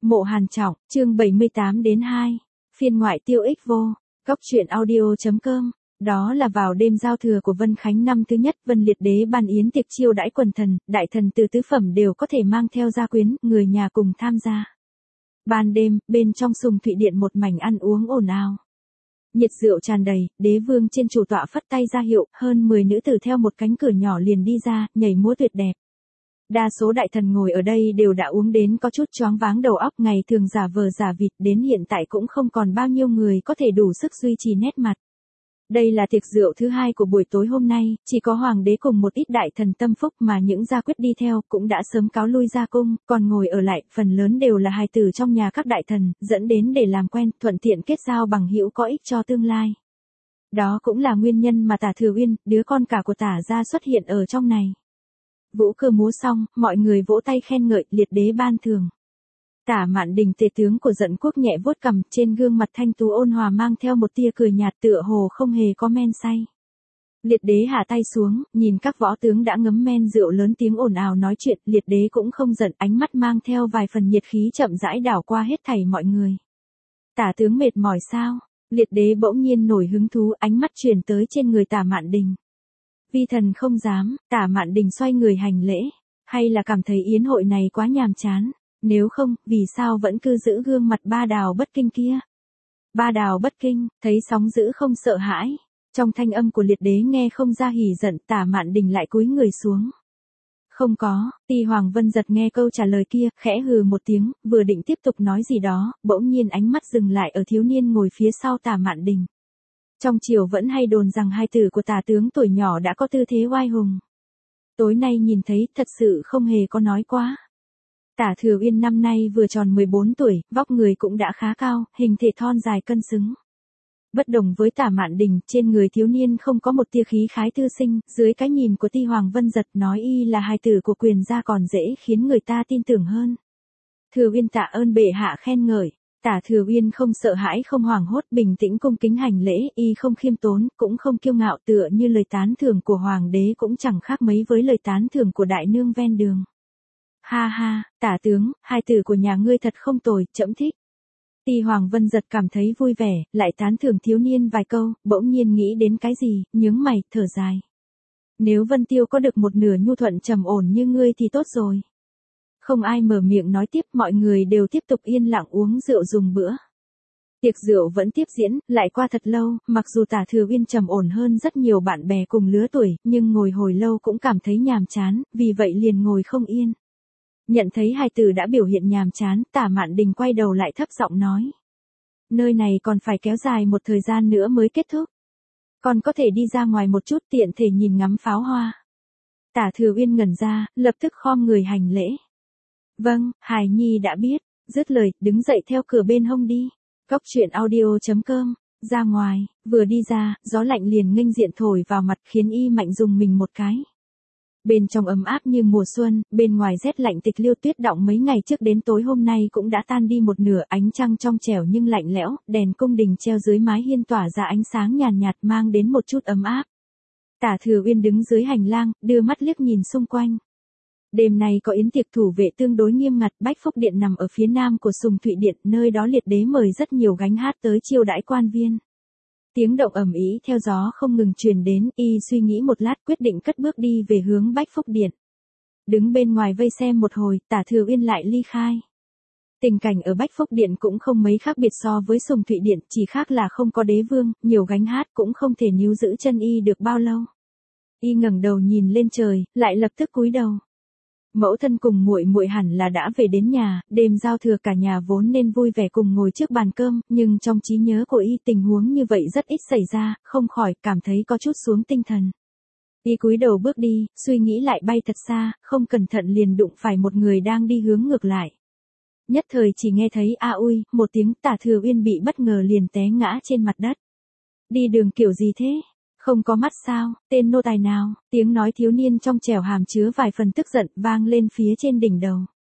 Mộ Hàn Trọng, chương 78-2, phiên ngoại tiêu ích vô, góc truyện audio.com. Đó là vào đêm giao thừa của Vân Khánh năm thứ nhất, Vân Liệt Đế ban yến tiệc chiêu đãi quần thần, đại thần từ tứ phẩm đều có thể mang theo gia quyến, người nhà cùng tham gia. Ban đêm, bên trong Sùng Thụy Điện một mảnh ăn uống ồn ào. Nhiệt rượu tràn đầy, đế vương trên chủ tọa phất tay ra hiệu, hơn 10 nữ tử theo một cánh cửa nhỏ liền đi ra, nhảy múa tuyệt đẹp. Đa số đại thần ngồi ở đây đều đã uống đến có chút choáng váng đầu óc, ngày thường giả vờ giả vịt, đến hiện tại cũng không còn bao nhiêu người có thể đủ sức duy trì nét mặt. Đây là tiệc rượu thứ hai của buổi tối hôm nay, chỉ có hoàng đế cùng một ít đại thần tâm phúc mà những gia quyết đi theo cũng đã sớm cáo lui ra cung, còn ngồi ở lại, phần lớn đều là hài tử trong nhà các đại thần, dẫn đến để làm quen, thuận tiện kết giao bằng hữu có ích cho tương lai. Đó cũng là nguyên nhân mà Tả Thừa Uyên, đứa con cả của Tả gia xuất hiện ở trong này. Vũ cơ múa xong, mọi người vỗ tay khen ngợi, Liệt Đế ban thưởng. Tả Mạn Đình tể tướng của Dận quốc nhẹ vuốt cằm, trên gương mặt thanh tú ôn hòa mang theo một tia cười nhạt, tựa hồ không hề có men say. Liệt Đế hạ tay xuống, nhìn các võ tướng đã ngấm men rượu lớn tiếng ồn ào nói chuyện, Liệt Đế cũng không giận, ánh mắt mang theo vài phần nhiệt khí chậm rãi đảo qua hết thảy mọi người. Tả tướng mệt mỏi sao? Liệt Đế bỗng nhiên nổi hứng thú, ánh mắt chuyển tới trên người Tả Mạn Đình. Vi thần không dám. Tả Mạn Đình xoay người hành lễ, hay là cảm thấy yến hội này quá nhàm chán, nếu không, vì sao vẫn cứ giữ gương mặt Ba Đào Bất Kinh kia? Ba Đào Bất Kinh, thấy sóng dữ không sợ hãi. Trong thanh âm của Liệt Đế nghe không ra hỉ giận, Tả Mạn Đình lại cúi người xuống. Không có. Ti Hoàng Vân Giật nghe câu trả lời kia, khẽ hừ một tiếng, vừa định tiếp tục nói gì đó, bỗng nhiên ánh mắt dừng lại ở thiếu niên ngồi phía sau Tả Mạn Đình. Trong triều vẫn hay đồn rằng hai tử của Tả tướng tuổi nhỏ đã có tư thế oai hùng. Tối nay nhìn thấy, thật sự không hề có nói quá. Tả Thừa Uyên năm nay vừa tròn 14 tuổi, vóc người cũng đã khá cao, hình thể thon dài cân xứng. Bất đồng với Tả Mạn Đình, trên người thiếu niên không có một tia khí khái thư sinh, dưới cái nhìn của Ti Hoàng Vân Giật nói y là hài tử của quyền gia còn dễ khiến người ta tin tưởng hơn. Thừa Uyên tạ ơn bệ hạ khen ngợi. Tả Thừa Uyên không sợ hãi không hoảng hốt, bình tĩnh cung kính hành lễ, y không khiêm tốn, cũng không kiêu ngạo, tựa như lời tán thưởng của hoàng đế cũng chẳng khác mấy với lời tán thưởng của đại nương ven đường. Ha ha, Tả tướng, hai tử của nhà ngươi thật không tồi, trẫm thích. Ti Hoàng Vân Giật cảm thấy vui vẻ, lại tán thưởng thiếu niên vài câu, bỗng nhiên nghĩ đến cái gì, nhướng mày, thở dài. Nếu Vân Tiêu có được một nửa nhu thuận trầm ổn như ngươi thì tốt rồi. Không ai mở miệng nói tiếp, mọi người đều tiếp tục yên lặng uống rượu dùng bữa. Tiệc rượu vẫn tiếp diễn, lại qua thật lâu, mặc dù Tả Thừa Uyên trầm ổn hơn rất nhiều bạn bè cùng lứa tuổi, nhưng ngồi hồi lâu cũng cảm thấy nhàm chán, vì vậy liền ngồi không yên. Nhận thấy hai tử đã biểu hiện nhàm chán, Tả Mạn Đình quay đầu lại thấp giọng nói. Nơi này còn phải kéo dài một thời gian nữa mới kết thúc. Còn có thể đi ra ngoài một chút tiện thể nhìn ngắm pháo hoa. Tả Thừa Uyên ngẩn ra, lập tức khom người hành lễ. Vâng, hài nhi đã biết, dứt lời, đứng dậy theo cửa bên hông đi. Góc truyện audio.com, ra ngoài, vừa đi ra, gió lạnh liền nghênh diện thổi vào mặt khiến y mạnh dùng mình một cái. Bên trong ấm áp như mùa xuân, bên ngoài rét lạnh tịch liêu, tuyết đọng mấy ngày trước đến tối hôm nay cũng đã tan đi một nửa, ánh trăng trong trẻo nhưng lạnh lẽo, đèn cung đình treo dưới mái hiên tỏa ra ánh sáng nhàn nhạt mang đến một chút ấm áp. Tả Thừa Uyên đứng dưới hành lang, đưa mắt liếc nhìn xung quanh. Đêm nay có yến tiệc thủ vệ tương đối nghiêm ngặt, Bách Phúc Điện nằm ở phía nam của Sùng Thụy Điện, nơi đó Liệt Đế mời rất nhiều gánh hát tới chiêu đãi quan viên. Tiếng động ầm ĩ theo gió không ngừng truyền đến, y suy nghĩ một lát quyết định cất bước đi về hướng Bách Phúc Điện. Đứng bên ngoài vây xem một hồi, Tả Thừa Uyên lại ly khai. Tình cảnh ở Bách Phúc Điện cũng không mấy khác biệt so với Sùng Thụy Điện, chỉ khác là không có đế vương, nhiều gánh hát cũng không thể níu giữ chân y được bao lâu. Y ngẩng đầu nhìn lên trời, lại lập tức cúi đầu. Mẫu thân cùng muội muội hẳn là đã về đến nhà, đêm giao thừa cả nhà vốn nên vui vẻ cùng ngồi trước bàn cơm, nhưng trong trí nhớ của y tình huống như vậy rất ít xảy ra, không khỏi cảm thấy có chút xuống tinh thần. Y cúi đầu bước đi, suy nghĩ lại bay thật xa, không cẩn thận liền đụng phải một người đang đi hướng ngược lại. Nhất thời chỉ nghe thấy a ui, một tiếng, Tả Thừa Uyên bị bất ngờ liền té ngã trên mặt đất. Đi đường kiểu gì thế? Không có mắt sao, tên nô tài nào? Tiếng nói thiếu niên trong trẻo hàm chứa vài phần tức giận vang lên phía trên đỉnh đầu.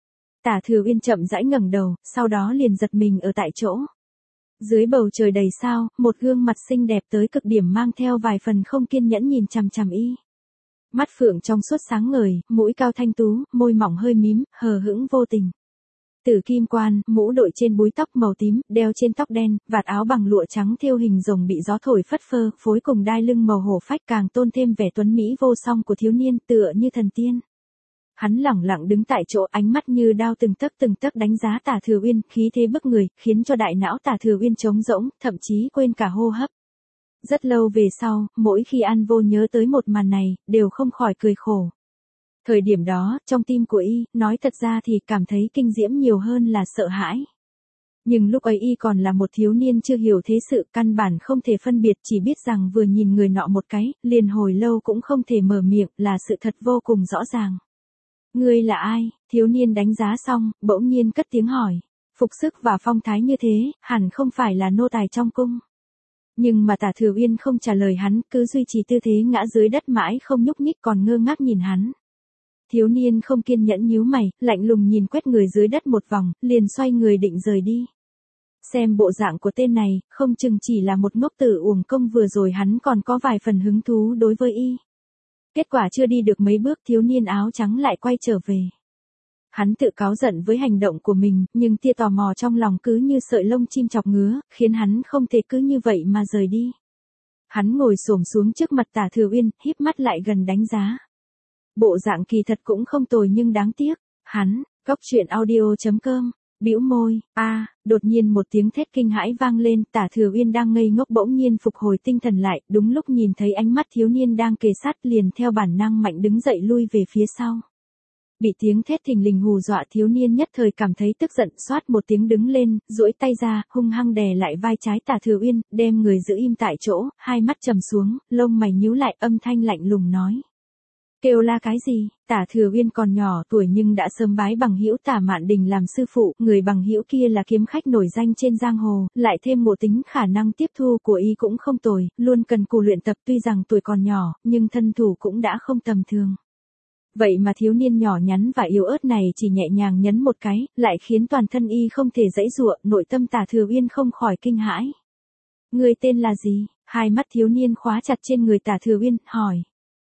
Tả Thừa Uyên chậm rãi ngẩng đầu, sau đó liền giật mình ở tại chỗ. Dưới bầu trời đầy sao, một gương mặt xinh đẹp tới cực điểm mang theo vài phần không kiên nhẫn nhìn chằm chằm y. Mắt phượng trong suốt sáng ngời, mũi cao thanh tú, môi mỏng hơi mím, hờ hững vô tình. Tử kim quan, mũ đội trên búi tóc màu tím, đeo trên tóc đen, vạt áo bằng lụa trắng thêu hình rồng bị gió thổi phất phơ, phối cùng đai lưng màu hổ phách càng tôn thêm vẻ tuấn mỹ vô song của thiếu niên, tựa như thần tiên. Hắn lẳng lặng đứng tại chỗ, ánh mắt như đao từng tấc đánh giá Tả Thừa Uyên, khí thế bức người, khiến cho đại não Tả Thừa Uyên trống rỗng, thậm chí quên cả hô hấp. Rất lâu về sau, mỗi khi An Vô nhớ tới một màn này, đều không khỏi cười khổ. Thời điểm đó, trong tim của y, nói thật ra thì cảm thấy kinh diễm nhiều hơn là sợ hãi. Nhưng lúc ấy y còn là một thiếu niên chưa hiểu thế sự, căn bản không thể phân biệt, chỉ biết rằng vừa nhìn người nọ một cái, liền hồi lâu cũng không thể mở miệng, là sự thật vô cùng rõ ràng. Ngươi là ai? Thiếu niên đánh giá xong, bỗng nhiên cất tiếng hỏi. Phục sức và phong thái như thế, hẳn không phải là nô tài trong cung. Nhưng mà Tả Thừa Uyên không trả lời hắn, cứ duy trì tư thế ngã dưới đất mãi không nhúc nhích, còn ngơ ngác nhìn hắn. Thiếu niên không kiên nhẫn nhíu mày, lạnh lùng nhìn quét người dưới đất một vòng, liền xoay người định rời đi. Xem bộ dạng của tên này, không chừng chỉ là một ngốc tử uổng công, vừa rồi hắn còn có vài phần hứng thú đối với y. Kết quả chưa đi được mấy bước, thiếu niên áo trắng lại quay trở về. Hắn tự cáu giận với hành động của mình, nhưng tia tò mò trong lòng cứ như sợi lông chim chọc ngứa, khiến hắn không thể cứ như vậy mà rời đi. Hắn ngồi xổm xuống trước mặt Tả Thừa Uyên, híp mắt lại gần đánh giá. Bộ dạng kỳ thật cũng không tồi nhưng đáng tiếc. Hắn, goctruyện.audio.com, bĩu môi, đột nhiên một tiếng thét kinh hãi vang lên, Tả Thừa Uyên đang ngây ngốc bỗng nhiên phục hồi tinh thần lại, đúng lúc nhìn thấy ánh mắt thiếu niên đang kề sát, liền theo bản năng mạnh đứng dậy lui về phía sau. Bị tiếng thét thình lình hù dọa, thiếu niên nhất thời cảm thấy tức giận, xoát một tiếng đứng lên, duỗi tay ra, hung hăng đè lại vai trái Tả Thừa Uyên, đem người giữ im tại chỗ, hai mắt trầm xuống, lông mày nhíu lại, âm thanh lạnh lùng nói. Kêu la cái gì? Tả Thừa Uyên còn nhỏ tuổi nhưng đã sớm bái bằng hữu Tả Mạn Đình làm sư phụ, người bằng hữu kia là kiếm khách nổi danh trên giang hồ, lại thêm ngộ tính khả năng tiếp thu của y cũng không tồi, luôn cần cù luyện tập, tuy rằng tuổi còn nhỏ, nhưng thân thủ cũng đã không tầm thường. Vậy mà thiếu niên nhỏ nhắn và yếu ớt này chỉ nhẹ nhàng nhấn một cái, lại khiến toàn thân y không thể giãy giụa, nội tâm Tả Thừa Uyên không khỏi kinh hãi. Người tên là gì? Hai mắt thiếu niên khóa chặt trên người Tả Thừa Uyên, hỏi.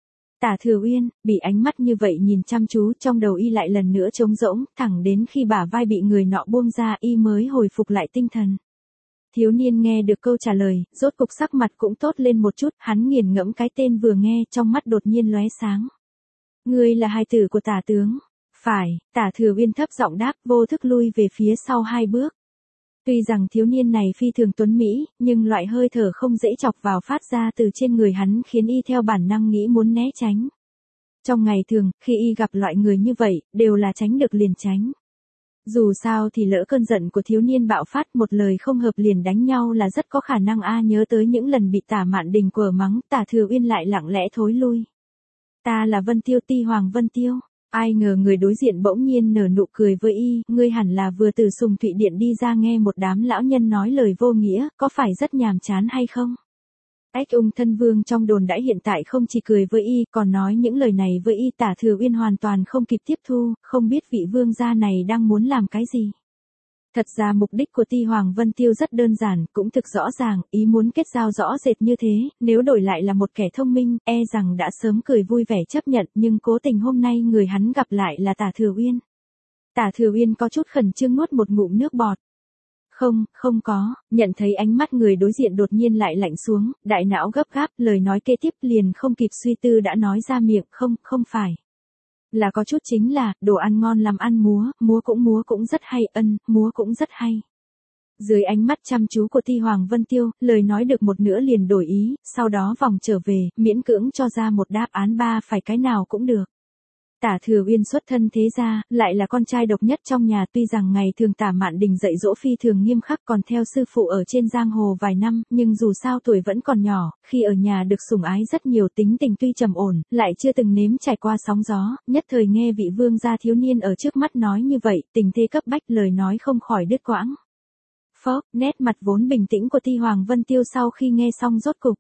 Tả Thừa Uyên, bị ánh mắt như vậy nhìn chăm chú, trong đầu y lại lần nữa trống rỗng, thẳng đến khi bả vai bị người nọ buông ra y mới hồi phục lại tinh thần. Thiếu niên nghe được câu trả lời, rốt cục sắc mặt cũng tốt lên một chút, hắn nghiền ngẫm cái tên vừa nghe, trong mắt đột nhiên lóe sáng. Ngươi là hài tử của Tả tướng? Phải, Tả Thừa Uyên thấp giọng đáp, vô thức lui về phía sau hai bước. Tuy rằng thiếu niên này phi thường tuấn mỹ, nhưng loại hơi thở không dễ chọc vào phát ra từ trên người hắn khiến y theo bản năng nghĩ muốn né tránh. Trong ngày thường, khi y gặp loại người như vậy, đều là tránh được liền tránh. Dù sao thì lỡ cơn giận của thiếu niên bạo phát, một lời không hợp liền đánh nhau là rất có khả năng. Nhớ tới những lần bị Tả Mạn Đình quở mắng, Tả Thừa Uyên lại lặng lẽ thối lui. Ta là Vân Tiêu, Ti Hoàng Vân Tiêu. Ai ngờ người đối diện bỗng nhiên nở nụ cười với y, ngươi hẳn là vừa từ Sùng Thụy Điện đi ra nghe một đám lão nhân nói lời vô nghĩa, có phải rất nhàm chán hay không? Ách Ung thân vương trong đồn đãi hiện tại không chỉ cười với y, còn nói những lời này với y. Tả Thừa Uyên hoàn toàn không kịp tiếp thu, không biết vị vương gia này đang muốn làm cái gì. Thật ra mục đích của Ti Hoàng Vân Tiêu rất đơn giản, cũng thực rõ ràng, ý muốn kết giao rõ rệt như thế, nếu đổi lại là một kẻ thông minh, e rằng đã sớm cười vui vẻ chấp nhận, nhưng cố tình hôm nay người hắn gặp lại là Tả Thừa Uyên. Tả Thừa Uyên có chút khẩn trương nuốt một ngụm nước bọt. Không có, nhận thấy ánh mắt người đối diện đột nhiên lại lạnh xuống, đại não gấp gáp, lời nói kế tiếp liền không kịp suy tư đã nói ra miệng, không phải. Là có chút chính là, đồ ăn ngon làm ăn múa cũng rất hay, múa cũng rất hay. Dưới ánh mắt chăm chú của Ti Hoàng Vân Tiêu, lời nói được một nửa liền đổi ý, sau đó vòng trở về, miễn cưỡng cho ra một đáp án ba phải cái nào cũng được. Tả Thừa Uyên xuất thân thế gia, lại là con trai độc nhất trong nhà, tuy rằng ngày thường Tả Mạn Đình dạy dỗ phi thường nghiêm khắc, còn theo sư phụ ở trên giang hồ vài năm, nhưng dù sao tuổi vẫn còn nhỏ, khi ở nhà được sủng ái rất nhiều, tính tình tuy trầm ổn, lại chưa từng nếm trải qua sóng gió, nhất thời nghe vị vương gia thiếu niên ở trước mắt nói như vậy, tình thế cấp bách, lời nói không khỏi đứt quãng. Phốc, nét mặt vốn bình tĩnh của Ti Hoàng Vân Tiêu sau khi nghe xong rốt cục.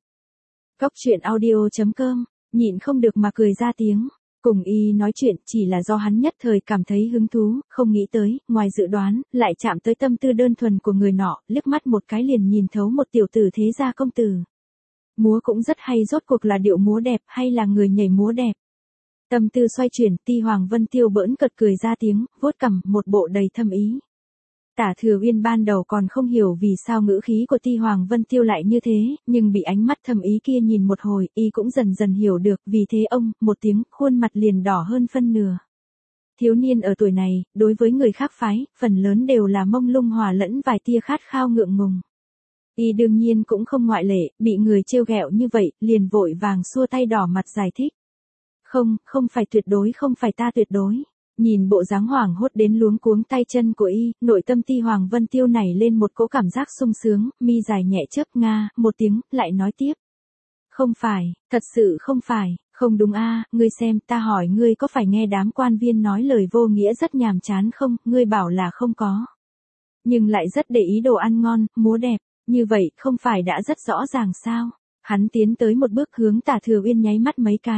Goctruyện.audio.com, nhịn không được mà cười ra tiếng. Cùng y nói chuyện chỉ là do hắn nhất thời cảm thấy hứng thú, không nghĩ tới, ngoài dự đoán, lại chạm tới tâm tư đơn thuần của người nọ, liếc mắt một cái liền nhìn thấu một tiểu tử thế gia công tử. Múa cũng rất hay, rốt cuộc là điệu múa đẹp hay là người nhảy múa đẹp. Tâm tư xoay chuyển, Ti Hoàng Vân Tiêu bỡn cợt cười ra tiếng, vuốt cằm, một bộ đầy thâm ý. Tả Thừa Uyên ban đầu còn không hiểu vì sao ngữ khí của Ti Hoàng Vân Tiêu lại như thế, nhưng bị ánh mắt thâm ý kia nhìn một hồi, y cũng dần dần hiểu được, vì thế ông, một tiếng, khuôn mặt liền đỏ hơn phân nửa. Thiếu niên ở tuổi này, đối với người khác phái, phần lớn đều là mông lung hòa lẫn vài tia khát khao ngượng ngùng. Y đương nhiên cũng không ngoại lệ, bị người trêu ghẹo như vậy, liền vội vàng xua tay đỏ mặt giải thích. Không, không phải tuyệt đối, không phải ta tuyệt đối. Nhìn bộ dáng hoảng hốt đến luống cuống tay chân của y, nội tâm Ti Hoàng Vân Tiêu nảy lên một cỗ cảm giác sung sướng, mi dài nhẹ chớp nga, một tiếng, lại nói tiếp. Không phải, thật sự không phải, không đúng a, ngươi xem, ta hỏi ngươi có phải nghe đám quan viên nói lời vô nghĩa rất nhàm chán không, ngươi bảo là không có. Nhưng lại rất để ý đồ ăn ngon, múa đẹp, như vậy không phải đã rất rõ ràng sao? Hắn tiến tới một bước hướng Tả Thừa Uyên nháy mắt mấy cái.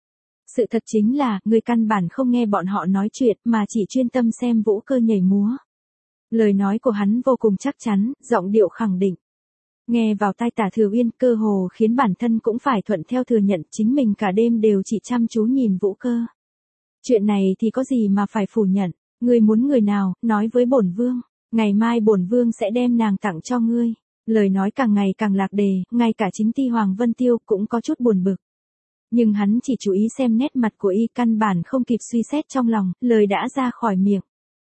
Sự thật chính là, ngươi căn bản không nghe bọn họ nói chuyện mà chỉ chuyên tâm xem vũ cơ nhảy múa. Lời nói của hắn vô cùng chắc chắn, giọng điệu khẳng định. Nghe vào tai Tả Thừa Uyên cơ hồ khiến bản thân cũng phải thuận theo thừa nhận chính mình cả đêm đều chỉ chăm chú nhìn vũ cơ. Chuyện này thì có gì mà phải phủ nhận, ngươi muốn người nào, nói với bổn vương, ngày mai bổn vương sẽ đem nàng tặng cho ngươi. Lời nói càng ngày càng lạc đề, ngay cả chính Ti Hoàng Vân Tiêu cũng có chút buồn bực. Nhưng hắn chỉ chú ý xem nét mặt của y, căn bản không kịp suy xét trong lòng, lời đã ra khỏi miệng.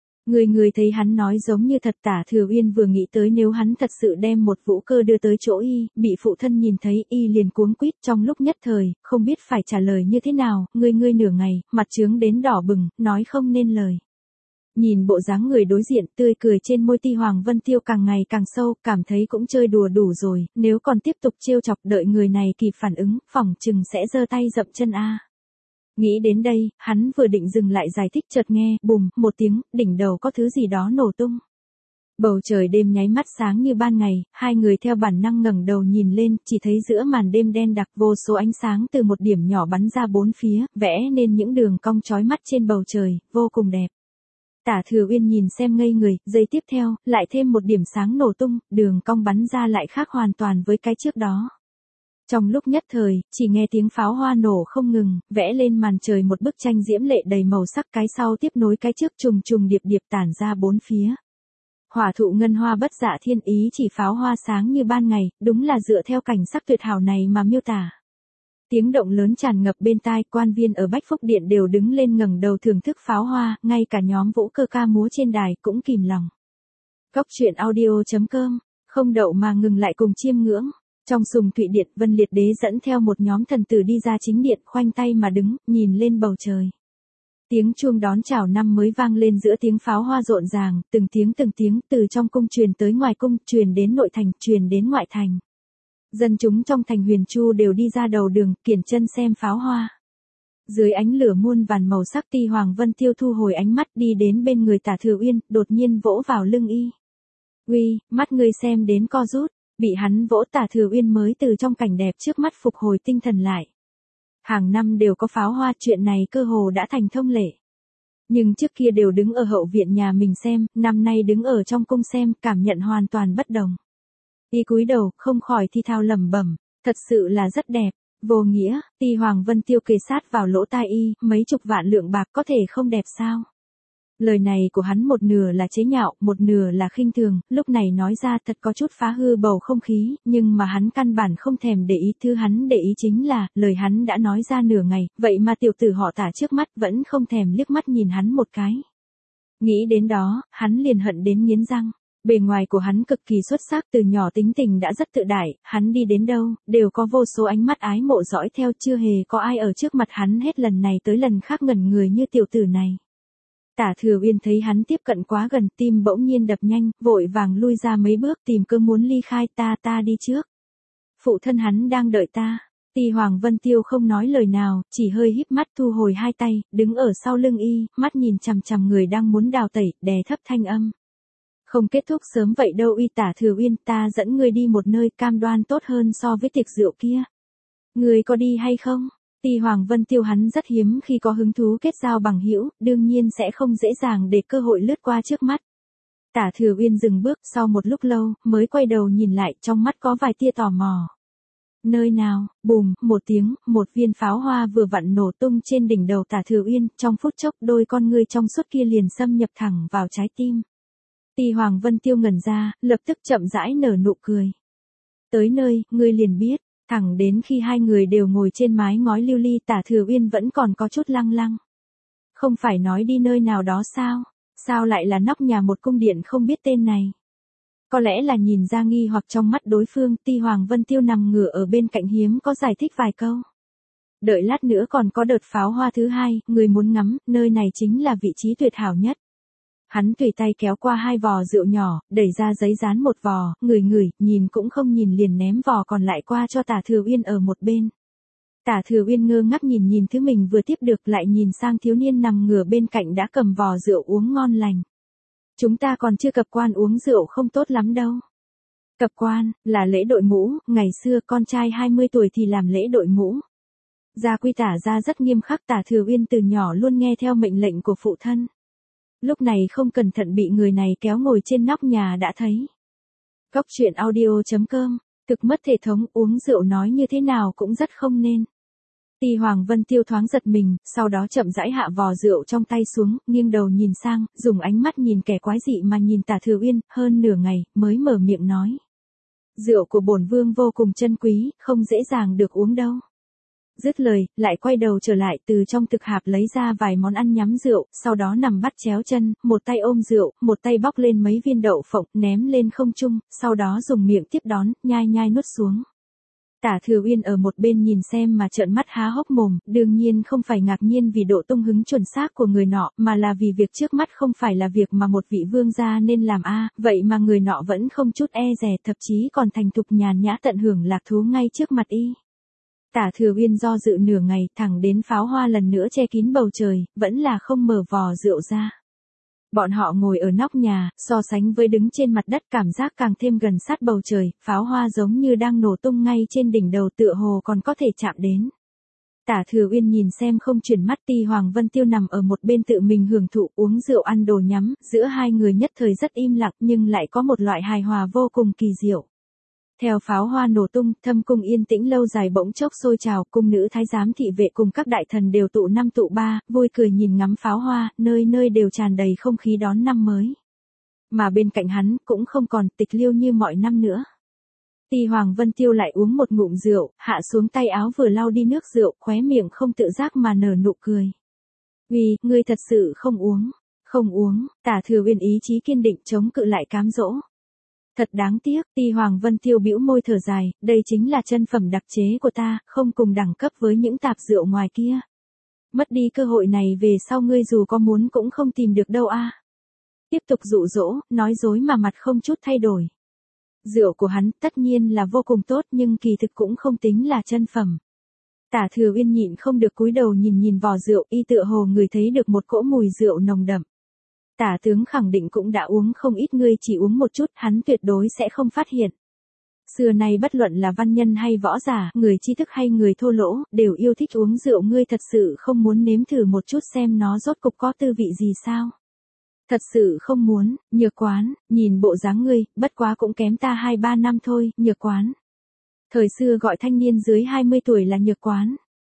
Người thấy hắn nói giống như thật. Tả Thừa Uyên vừa nghĩ tới nếu hắn thật sự đem một vũ cơ đưa tới chỗ y, bị phụ thân nhìn thấy y liền cuống quýt trong lúc nhất thời, không biết phải trả lời như thế nào, ngươi nửa ngày, mặt trướng đến đỏ bừng, nói không nên lời. Nhìn bộ dáng người đối diện tươi cười trên môi Ti Hoàng Vân Tiêu càng ngày càng sâu, cảm thấy cũng chơi đùa đủ rồi, nếu còn tiếp tục trêu chọc đợi người này kịp phản ứng, phỏng chừng sẽ giơ tay dậm chân a. Nghĩ đến đây, hắn vừa định dừng lại giải thích chợt nghe, bùm, một tiếng, đỉnh đầu có thứ gì đó nổ tung. Bầu trời đêm nháy mắt sáng như ban ngày, hai người theo bản năng ngẩng đầu nhìn lên, chỉ thấy giữa màn đêm đen đặc vô số ánh sáng từ một điểm nhỏ bắn ra bốn phía, vẽ nên những đường cong chói mắt trên bầu trời, vô cùng đẹp. Tả Thừa Uyên nhìn xem ngây người, giây tiếp theo, lại thêm một điểm sáng nổ tung, đường cong bắn ra lại khác hoàn toàn với cái trước đó. Trong lúc nhất thời, chỉ nghe tiếng pháo hoa nổ không ngừng, vẽ lên màn trời một bức tranh diễm lệ đầy màu sắc, cái sau tiếp nối cái trước trùng trùng điệp điệp tản ra bốn phía. Hỏa thụ ngân hoa bất dạ thiên ý chỉ pháo hoa sáng như ban ngày, đúng là dựa theo cảnh sắc tuyệt hảo này mà miêu tả. Tiếng động lớn tràn ngập bên tai, quan viên ở Bách Phúc Điện đều đứng lên ngẩng đầu thưởng thức pháo hoa, ngay cả nhóm vũ cơ ca múa trên đài cũng kìm lòng. Góc truyện audio.com, không đậu mà ngừng lại cùng chiêm ngưỡng. Trong sùng Thụy Điện, Vân Liệt Đế dẫn theo một nhóm thần tử đi ra chính điện, khoanh tay mà đứng, nhìn lên bầu trời. Tiếng chuông đón chào năm mới vang lên giữa tiếng pháo hoa rộn ràng, từng tiếng từ trong cung truyền tới ngoài cung, truyền đến nội thành, truyền đến ngoại thành. Dân chúng trong thành Huyền Chu đều đi ra đầu đường, kiểng chân xem pháo hoa. Dưới ánh lửa muôn vàn màu sắc, Ti Hoàng Vân Tiêu thu hồi ánh mắt đi đến bên người Tả Thừa Uyên, đột nhiên vỗ vào lưng y. Uy, mắt ngươi xem đến co rút. Bị hắn vỗ, Tả Thừa Uyên mới từ trong cảnh đẹp trước mắt phục hồi tinh thần lại. Hàng năm đều có pháo hoa, chuyện này cơ hồ đã thành thông lệ. Nhưng trước kia đều đứng ở hậu viện nhà mình xem, năm nay đứng ở trong cung xem, cảm nhận hoàn toàn bất đồng. Y cúi đầu, không khỏi thi thao lẩm bẩm, thật sự là rất đẹp. Vô nghĩa, Ti Hoàng Vân Tiêu kề sát vào lỗ tai y, mấy chục vạn lượng bạc có thể không đẹp sao? Lời này của hắn một nửa là chế nhạo, một nửa là khinh thường, lúc này nói ra thật có chút phá hư bầu không khí, nhưng mà hắn căn bản không thèm để ý, thứ hắn để ý chính là, lời hắn đã nói ra nửa ngày, vậy mà tiểu tử họ Tả trước mắt vẫn không thèm liếc mắt nhìn hắn một cái. Nghĩ đến đó, hắn liền hận đến nghiến răng. Bề ngoài của hắn cực kỳ xuất sắc, từ nhỏ tính tình đã rất tự đại, hắn đi đến đâu, đều có vô số ánh mắt ái mộ dõi theo, chưa hề có ai ở trước mặt hắn hết lần này tới lần khác ngẩn người như tiểu tử này. Tả Thừa Uyên thấy hắn tiếp cận quá gần, tim bỗng nhiên đập nhanh, vội vàng lui ra mấy bước, tìm cơ muốn ly khai, ta đi trước. Phụ thân hắn đang đợi ta. Ti Hoàng Vân Tiêu không nói lời nào, chỉ hơi híp mắt thu hồi hai tay, đứng ở sau lưng y, mắt nhìn chằm chằm người đang muốn đào tẩy, đè thấp thanh âm. Không kết thúc sớm vậy đâu y. Tả Thừa Uyên, ta dẫn ngươi đi một nơi cam đoan tốt hơn so với tiệc rượu kia. Ngươi có đi hay không? Ti Hoàng Vân Tiêu hắn rất hiếm khi có hứng thú kết giao bằng hữu, đương nhiên sẽ không dễ dàng để cơ hội lướt qua trước mắt. Tả Thừa Uyên dừng bước, sau một lúc lâu, mới quay đầu nhìn lại, trong mắt có vài tia tò mò. Nơi nào? Bùm, một tiếng, một viên pháo hoa vừa vặn nổ tung trên đỉnh đầu Tả Thừa Uyên, trong phút chốc đôi con ngươi trong suốt kia liền xâm nhập thẳng vào trái tim. Ti Hoàng Vân Tiêu ngẩn ra, lập tức chậm rãi nở nụ cười. Tới nơi, ngươi liền biết, thẳng đến khi hai người đều ngồi trên mái ngói lưu ly, Tả Thừa Uyên vẫn còn có chút lăng lăng. Không phải nói đi nơi nào đó sao? Sao lại là nóc nhà một cung điện không biết tên này? Có lẽ là nhìn ra nghi hoặc trong mắt đối phương, Ti Hoàng Vân Tiêu nằm ngửa ở bên cạnh hiếm có giải thích vài câu. Đợi lát nữa còn có đợt pháo hoa thứ hai, người muốn ngắm, nơi này chính là vị trí tuyệt hảo nhất. Hắn tùy tay kéo qua hai vò rượu nhỏ, đẩy ra giấy dán một vò, ngửi, nhìn cũng không nhìn liền ném vò còn lại qua cho Tả Thừa Uyên ở một bên. Tả Thừa Uyên ngơ ngác nhìn thứ mình vừa tiếp được, lại nhìn sang thiếu niên nằm ngửa bên cạnh đã cầm vò rượu uống ngon lành. Chúng ta còn chưa cập quan, uống rượu không tốt lắm đâu. Cập quan, là lễ đội mũ, ngày xưa con trai 20 tuổi thì làm lễ đội mũ. Gia quy Tả gia rất nghiêm khắc, Tả Thừa Uyên từ nhỏ luôn nghe theo mệnh lệnh của phụ thân. Lúc này không cẩn thận bị người này kéo ngồi trên nóc nhà đã thấy. Góc truyện audio.com, thực mất thể thống, uống rượu nói như thế nào cũng rất không nên. Ti Hoàng Vân Tiêu thoáng giật mình, sau đó chậm rãi hạ vò rượu trong tay xuống, nghiêng đầu nhìn sang, dùng ánh mắt nhìn kẻ quái dị mà nhìn Tả Thừa Uyên, hơn nửa ngày, mới mở miệng nói. Rượu của bổn vương vô cùng chân quý, không dễ dàng được uống đâu. Dứt lời, lại quay đầu trở lại, từ trong thực hạp lấy ra vài món ăn nhắm rượu, sau đó nằm bắt chéo chân, một tay ôm rượu, một tay bóc lên mấy viên đậu phộng, ném lên không trung, sau đó dùng miệng tiếp đón, nhai nuốt xuống. Tả Thừa Uyên ở một bên nhìn xem mà trợn mắt há hốc mồm, đương nhiên không phải ngạc nhiên vì độ tung hứng chuẩn xác của người nọ, mà là vì việc trước mắt không phải là việc mà một vị vương gia nên làm vậy mà người nọ vẫn không chút e dè, thậm chí còn thành thục nhàn nhã tận hưởng lạc thú ngay trước mặt y. Tả Thừa Uyên do dự nửa ngày, thẳng đến pháo hoa lần nữa che kín bầu trời, vẫn là không mở vò rượu ra. Bọn họ ngồi ở nóc nhà, so sánh với đứng trên mặt đất cảm giác càng thêm gần sát bầu trời, pháo hoa giống như đang nổ tung ngay trên đỉnh đầu, tựa hồ còn có thể chạm đến. Tả Thừa Uyên nhìn xem không chuyển mắt, Ti Hoàng Vân Tiêu nằm ở một bên tự mình hưởng thụ uống rượu ăn đồ nhắm, giữa hai người nhất thời rất im lặng nhưng lại có một loại hài hòa vô cùng kỳ diệu. Theo pháo hoa nổ tung, thâm cung yên tĩnh lâu dài bỗng chốc sôi trào, cung nữ thái giám thị vệ cùng các đại thần đều tụ năm tụ ba, vui cười nhìn ngắm pháo hoa, nơi nơi đều tràn đầy không khí đón năm mới. Mà bên cạnh hắn cũng không còn tịch liêu như mọi năm nữa. Ti Hoàng Vân Tiêu lại uống một ngụm rượu, hạ xuống tay áo vừa lau đi nước rượu, khóe miệng không tự giác mà nở nụ cười. Vì, ngươi thật sự không uống. Không uống, Tả Thừa Uyên ý chí kiên định chống cự lại cám dỗ. Thật đáng tiếc, Ti Hoàng Vân Tiêu bĩu môi thở dài, đây chính là chân phẩm đặc chế của ta, không cùng đẳng cấp với những tạp rượu ngoài kia. Mất đi cơ hội này về sau ngươi dù có muốn cũng không tìm được đâu Tiếp tục dụ dỗ, nói dối mà mặt không chút thay đổi. Rượu của hắn tất nhiên là vô cùng tốt nhưng kỳ thực cũng không tính là chân phẩm. Tả Thừa Uyên nhịn không được cúi đầu nhìn vò rượu, y tựa hồ người thấy được một cỗ mùi rượu nồng đậm. Tả tướng khẳng định cũng đã uống không ít, ngươi chỉ uống một chút, hắn tuyệt đối sẽ không phát hiện. Xưa nay bất luận là văn nhân hay võ giả, người tri thức hay người thô lỗ, đều yêu thích uống rượu, ngươi thật sự không muốn nếm thử một chút xem nó rốt cục có tư vị gì sao? Thật sự không muốn, Nhược Quán, nhìn bộ dáng ngươi, bất quá cũng kém ta 2-3 năm thôi, Nhược Quán. Thời xưa gọi thanh niên dưới 20 tuổi là Nhược Quán.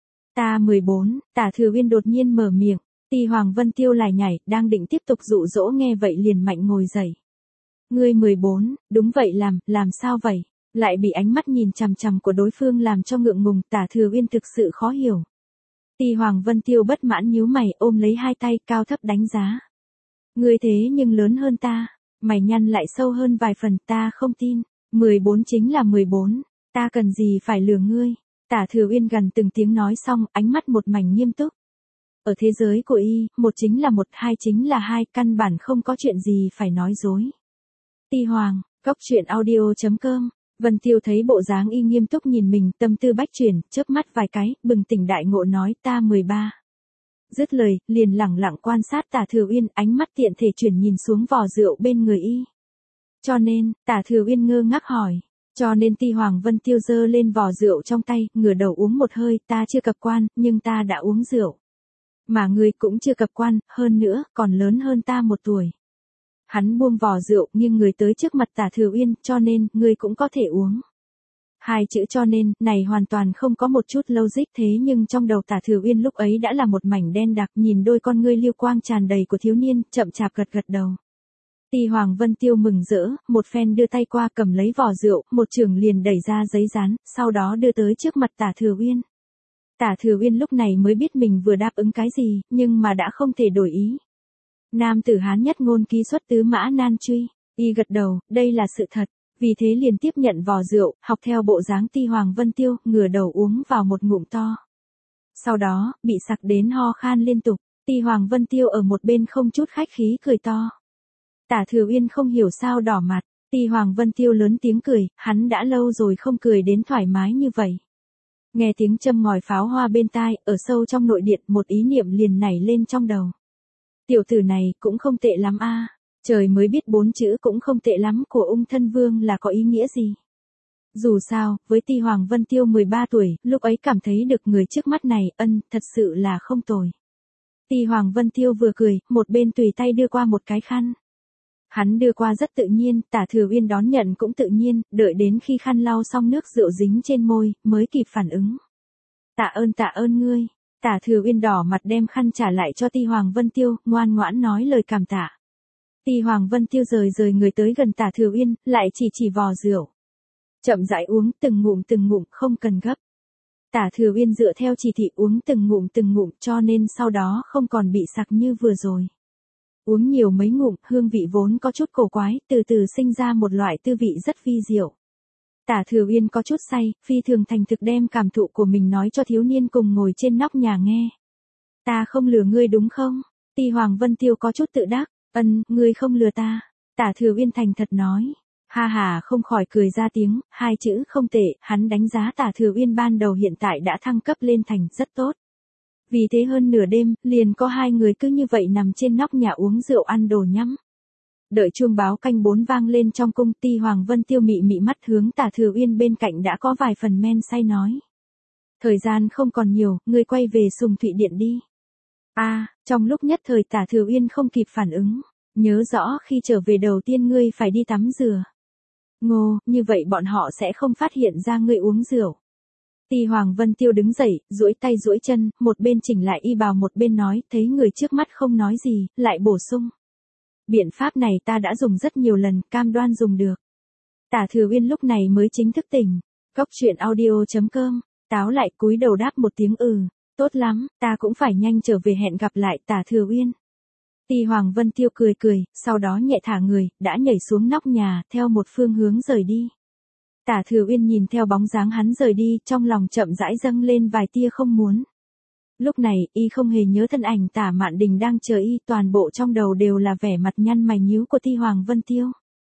Ta 14, Tả Thừa Uyên đột nhiên mở miệng. Ti Hoàng Vân Tiêu lại nhảy, đang định tiếp tục dụ dỗ nghe vậy liền mạnh ngồi dậy. Ngươi 14, đúng vậy, làm sao vậy? Lại bị ánh mắt nhìn chằm chằm của đối phương làm cho ngượng ngùng, Tả Thừa Uyên thực sự khó hiểu. Ti Hoàng Vân Tiêu bất mãn nhíu mày, ôm lấy hai tay, cao thấp đánh giá. Ngươi thế nhưng lớn hơn ta, mày nhăn lại sâu hơn vài phần, ta không tin, 14 chính là 14, ta cần gì phải lừa ngươi? Tả Thừa Uyên gần từng tiếng nói xong, ánh mắt một mảnh nghiêm túc. Ở thế giới của y, một chính là một, hai chính là hai, căn bản không có chuyện gì phải nói dối. Ti Hoàng, góc truyện audio.com, Vân Tiêu thấy bộ dáng y nghiêm túc nhìn mình, tâm tư bách chuyển, chớp mắt vài cái, bừng tỉnh đại ngộ nói ta 13. Dứt lời, liền lẳng lặng quan sát Tả Thừa Uyên, ánh mắt tiện thể chuyển nhìn xuống vò rượu bên người y. Cho nên, Tả Thừa Uyên ngơ ngác hỏi. Cho nên Ti Hoàng Vân Tiêu giơ lên vò rượu trong tay, ngửa đầu uống một hơi, ta chưa cập quan, nhưng ta đã uống rượu. Mà ngươi cũng chưa cập quan, hơn nữa, còn lớn hơn ta 1 tuổi. Hắn buông vò rượu, nhưng người tới trước mặt Tả Thừa Uyên, cho nên, ngươi cũng có thể uống. Hai chữ cho nên, này hoàn toàn không có một chút logic, thế nhưng trong đầu Tả Thừa Uyên lúc ấy đã là một mảnh đen đặc, nhìn đôi con ngươi lưu quang tràn đầy của thiếu niên, chậm chạp gật đầu. Ti Hoàng Vân Tiêu mừng rỡ, một phen đưa tay qua cầm lấy vỏ rượu, một chưởng liền đẩy ra giấy dán, sau đó đưa tới trước mặt Tả Thừa Uyên. Tả Thừa Uyên lúc này mới biết mình vừa đáp ứng cái gì, nhưng mà đã không thể đổi ý. Nam tử Hán nhất ngôn ký xuất tứ mã nan truy, y gật đầu, đây là sự thật, vì thế liền tiếp nhận vò rượu, học theo bộ dáng Ti Hoàng Vân Tiêu, ngửa đầu uống vào một ngụm to. Sau đó, bị sặc đến ho khan liên tục, Ti Hoàng Vân Tiêu ở một bên không chút khách khí cười to. Tả Thừa Uyên không hiểu sao đỏ mặt, Ti Hoàng Vân Tiêu lớn tiếng cười, hắn đã lâu rồi không cười đến thoải mái như vậy. Nghe tiếng châm ngòi pháo hoa bên tai, ở sâu trong nội điện một ý niệm liền nảy lên trong đầu. Tiểu tử này cũng không tệ lắm a, trời mới biết 4 chữ cũng không tệ lắm của Ung Thân Vương là có ý nghĩa gì. Dù sao, với Ti Hoàng Vân Tiêu 13 tuổi, lúc ấy cảm thấy được người trước mắt này, thật sự là không tồi. Ti Hoàng Vân Tiêu vừa cười, một bên tùy tay đưa qua một cái khăn. Hắn đưa qua rất tự nhiên, Tả Thừa Uyên đón nhận cũng tự nhiên, đợi đến khi khăn lau xong nước rượu dính trên môi, mới kịp phản ứng. Tạ ơn ngươi. Tả Thừa Uyên đỏ mặt đem khăn trả lại cho Ti Hoàng Vân Tiêu, ngoan ngoãn nói lời cảm tạ. Ti Hoàng Vân Tiêu rời người tới gần Tả Thừa Uyên, lại chỉ vò rượu. Chậm rãi uống từng ngụm, không cần gấp. Tả Thừa Uyên dựa theo chỉ thị uống từng ngụm cho nên sau đó không còn bị sặc như vừa rồi. Uống nhiều mấy ngụm, hương vị vốn có chút cổ quái, từ từ sinh ra một loại tư vị rất vi diệu. Tả Thừa Uyên có chút say, phi thường thành thực đem cảm thụ của mình nói cho thiếu niên cùng ngồi trên nóc nhà nghe. Ta không lừa ngươi đúng không? Ti Hoàng Vân Tiêu có chút tự đắc, ngươi không lừa ta. Tả Thừa Uyên thành thật nói. Ha hà không khỏi cười ra tiếng, hai chữ không tệ, hắn đánh giá Tả Thừa Uyên ban đầu hiện tại đã thăng cấp lên thành rất tốt. Vì thế hơn nửa đêm, liền có hai người cứ như vậy nằm trên nóc nhà uống rượu ăn đồ nhắm. Đợi chuông báo canh 4 vang lên trong cung, Ti Hoàng Vân Tiêu mị mắt hướng Tả Thừa Uyên bên cạnh đã có vài phần men say nói. Thời gian không còn nhiều, ngươi quay về Sùng Thụy Điện đi. Trong lúc nhất thời Tả Thừa Uyên không kịp phản ứng, nhớ rõ khi trở về đầu tiên ngươi phải đi tắm rửa. Ngô, như vậy bọn họ sẽ không phát hiện ra ngươi uống rượu. Ti Hoàng Vân Tiêu đứng dậy, duỗi tay duỗi chân, một bên chỉnh lại y bào một bên nói, thấy người trước mắt không nói gì, lại bổ sung. Biện pháp này ta đã dùng rất nhiều lần, cam đoan dùng được. Tả Thừa Uyên lúc này mới chính thức tỉnh. Cóc truyện audio.com, táo lại cúi đầu đáp một tiếng tốt lắm, ta cũng phải nhanh trở về hẹn gặp lại Tả Thừa Uyên. Ti Hoàng Vân Tiêu cười, sau đó nhẹ thả người, đã nhảy xuống nóc nhà, theo một phương hướng rời đi. Tả Thừa Uyên nhìn theo bóng dáng hắn rời đi, trong lòng chậm rãi dâng lên vài tia không muốn. Lúc này, y không hề nhớ thân ảnh Tả Mạn Đình đang chờ y, toàn bộ trong đầu đều là vẻ mặt nhăn mày nhíu của Ti Hoàng Vân Tiêu.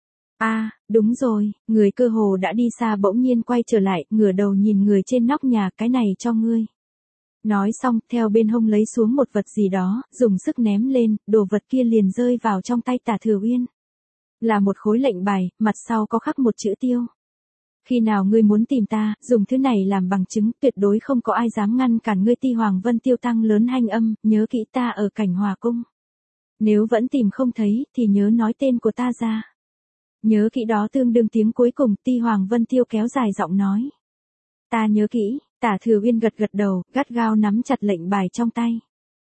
Đúng rồi, người cơ hồ đã đi xa bỗng nhiên quay trở lại, ngửa đầu nhìn người trên nóc nhà, cái này cho ngươi. Nói xong, theo bên hông lấy xuống một vật gì đó, dùng sức ném lên, đồ vật kia liền rơi vào trong tay Tả Thừa Uyên. Là một khối lệnh bài, mặt sau có khắc một chữ Tiêu. Khi nào ngươi muốn tìm ta, dùng thứ này làm bằng chứng, tuyệt đối không có ai dám ngăn cản ngươi. Ti Hoàng Vân Tiêu tăng lớn thanh âm, nhớ kỹ ta ở Cảnh Hòa Cung. Nếu vẫn tìm không thấy, thì nhớ nói tên của ta ra. Nhớ kỹ đó tương đương tiếng cuối cùng, Ti Hoàng Vân Tiêu kéo dài giọng nói. Ta nhớ kỹ, Tả Thừa Uyên gật đầu, gắt gao nắm chặt lệnh bài trong tay.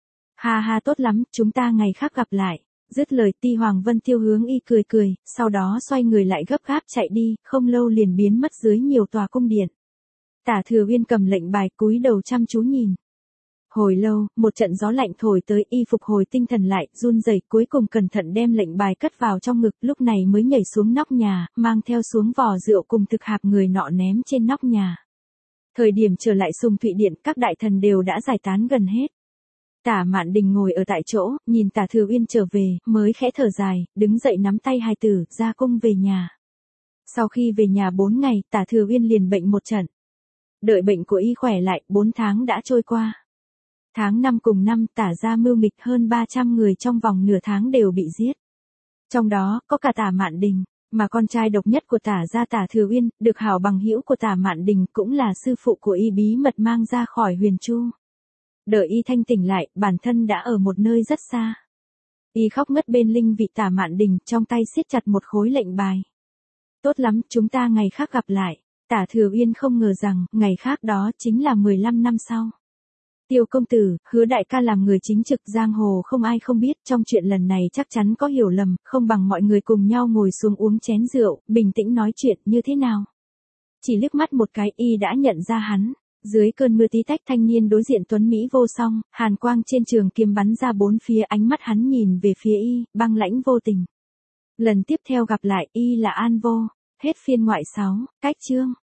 Ha tốt lắm, chúng ta ngày khác gặp lại. Dứt lời Ti Hoàng Vân Tiêu hướng y cười, sau đó xoay người lại gấp gáp chạy đi, không lâu liền biến mất dưới nhiều tòa cung điện. Tả Thừa Uyên cầm lệnh bài cúi đầu chăm chú nhìn. Hồi lâu, một trận gió lạnh thổi tới, y phục hồi tinh thần lại, run rẩy, cuối cùng cẩn thận đem lệnh bài cất vào trong ngực, lúc này mới nhảy xuống nóc nhà, mang theo xuống vò rượu cùng thực hạp người nọ ném trên nóc nhà. Thời điểm trở lại Sùng Thụy Điện, các đại thần đều đã giải tán gần hết. Tả Mạn Đình ngồi ở tại chỗ, nhìn Tả Thừa Uyên trở về, mới khẽ thở dài, đứng dậy nắm tay hài tử, ra cung về nhà. Sau khi về nhà 4 ngày, Tả Thừa Uyên liền bệnh một trận. Đợi bệnh của y khỏe lại, 4 tháng đã trôi qua. Tháng 5 cùng năm, Tả gia mưu nghịch, hơn 300 người trong vòng nửa tháng đều bị giết. Trong đó, có cả Tả Mạn Đình, mà con trai độc nhất của Tả gia Tả Thừa Uyên, được hảo bằng hữu của Tả Mạn Đình, cũng là sư phụ của y bí mật mang ra khỏi Huyền Chu. Đợi y thanh tỉnh lại, bản thân đã ở một nơi rất xa. Y khóc ngất bên linh vị Tả Mạn Đình, trong tay siết chặt một khối lệnh bài. Tốt lắm, chúng ta ngày khác gặp lại. Tả Thừa Uyên không ngờ rằng, ngày khác đó chính là 15 năm sau. Tiêu công tử, Hứa đại ca làm người chính trực giang hồ không ai không biết, trong chuyện lần này chắc chắn có hiểu lầm, không bằng mọi người cùng nhau ngồi xuống uống chén rượu, bình tĩnh nói chuyện như thế nào. Chỉ liếc mắt một cái y đã nhận ra hắn. Dưới cơn mưa tí tách thanh niên đối diện tuấn Mỹ vô song, hàn quang trên trường kiếm bắn ra bốn phía, ánh mắt hắn nhìn về phía y, băng lãnh vô tình. Lần tiếp theo gặp lại y là An Vô. Hết phiên ngoại 6, cách chương.